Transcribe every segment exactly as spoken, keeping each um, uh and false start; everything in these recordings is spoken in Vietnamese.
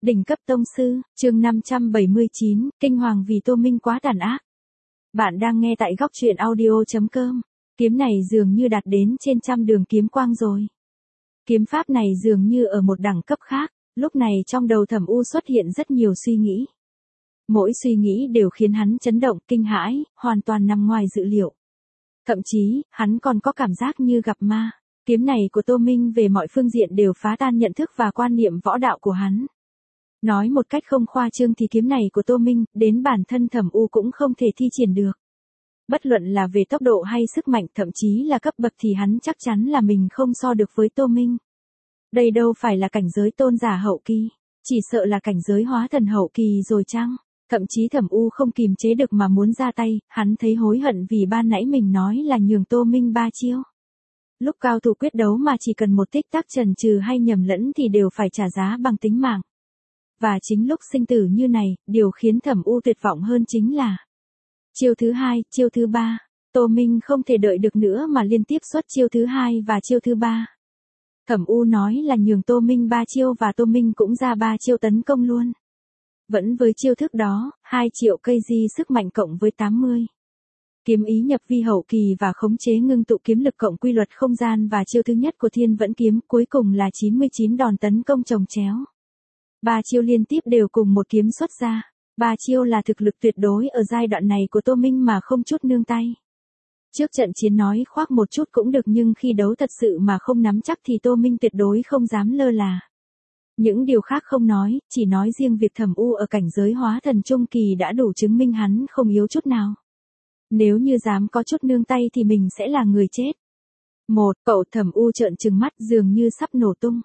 Đỉnh cấp tông sư, chương năm trăm bảy mươi chín, kinh hoàng vì Tô Minh quá tàn ác. Bạn đang nghe tại góc truyện audio chấm com. Kiếm này dường như đạt đến trên trăm đường kiếm quang rồi. Kiếm pháp này dường như ở một đẳng cấp khác, lúc này trong đầu Thẩm U xuất hiện rất nhiều suy nghĩ. Mỗi suy nghĩ đều khiến hắn chấn động, kinh hãi, hoàn toàn nằm ngoài dự liệu. Thậm chí, hắn còn có cảm giác như gặp ma. Kiếm này của Tô Minh về mọi phương diện đều phá tan nhận thức và quan niệm võ đạo của hắn. Nói một cách không khoa trương thì kiếm này của Tô Minh, đến bản thân Thẩm U cũng không thể thi triển được. Bất luận là về tốc độ hay sức mạnh, thậm chí là cấp bậc thì hắn chắc chắn là mình không so được với Tô Minh. Đây đâu phải là cảnh giới tôn giả hậu kỳ, chỉ sợ là cảnh giới hóa thần hậu kỳ rồi chăng? Thậm chí Thẩm U không kìm chế được mà muốn ra tay, hắn thấy hối hận vì ban nãy mình nói là nhường Tô Minh ba chiêu. Lúc cao thủ quyết đấu mà chỉ cần một tích tắc chần chừ hay nhầm lẫn thì đều phải trả giá bằng tính mạng. Và chính lúc sinh tử như này, điều khiến Thẩm U tuyệt vọng hơn chính là chiêu thứ hai, chiêu thứ ba. Tô Minh không thể đợi được nữa mà liên tiếp xuất chiêu thứ hai và chiêu thứ ba. Thẩm U nói là nhường Tô Minh ba chiêu và Tô Minh cũng ra ba chiêu tấn công luôn. Vẫn với chiêu thức đó, hai triệu cây di sức mạnh cộng với tám mươi. Kiếm ý nhập vi hậu kỳ và khống chế ngưng tụ kiếm lực cộng quy luật không gian và chiêu thứ nhất của Thiên Vẫn kiếm, cuối cùng là chín mươi chín đòn tấn công chồng chéo. Ba chiêu liên tiếp đều cùng một kiếm xuất ra. Ba chiêu là thực lực tuyệt đối ở giai đoạn này của Tô Minh mà không chút nương tay. Trước trận chiến nói khoác một chút cũng được, nhưng khi đấu thật sự mà không nắm chắc thì Tô Minh tuyệt đối không dám lơ là. Những điều khác không nói, chỉ nói riêng việc Thẩm U ở cảnh giới hóa thần trung kỳ đã đủ chứng minh hắn không yếu chút nào. Nếu như dám có chút nương tay thì mình sẽ là người chết. Một, cậu Thẩm U trợn trừng mắt dường như sắp nổ tung.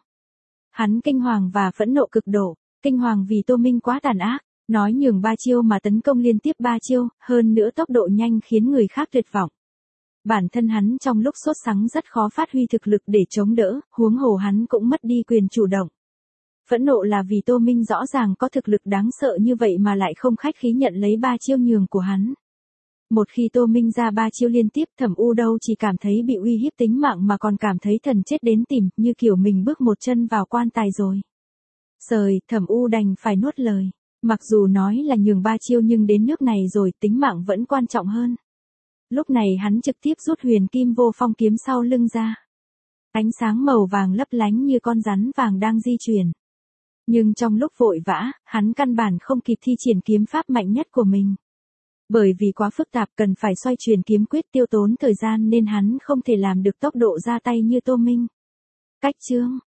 Hắn kinh hoàng và phẫn nộ cực độ, kinh hoàng vì Tô Minh quá tàn ác, nói nhường ba chiêu mà tấn công liên tiếp ba chiêu, hơn nữa tốc độ nhanh khiến người khác tuyệt vọng. Bản thân hắn trong lúc sốt sắng rất khó phát huy thực lực để chống đỡ, huống hồ hắn cũng mất đi quyền chủ động. Phẫn nộ là vì Tô Minh rõ ràng có thực lực đáng sợ như vậy mà lại không khách khí nhận lấy ba chiêu nhường của hắn. Một khi Tô Minh ra ba chiêu liên tiếp, Thẩm U đâu chỉ cảm thấy bị uy hiếp tính mạng mà còn cảm thấy thần chết đến tìm, như kiểu mình bước một chân vào quan tài rồi. Sời, Thẩm U đành phải nuốt lời. Mặc dù nói là nhường ba chiêu nhưng đến nước này rồi tính mạng vẫn quan trọng hơn. Lúc này hắn trực tiếp rút huyền kim vô phong kiếm sau lưng ra. Ánh sáng màu vàng lấp lánh như con rắn vàng đang di chuyển. Nhưng trong lúc vội vã, hắn căn bản không kịp thi triển kiếm pháp mạnh nhất của mình. Bởi vì quá phức tạp cần phải xoay chuyển kiếm quyết tiêu tốn thời gian nên hắn không thể làm được tốc độ ra tay như Tô Minh. Cách chương,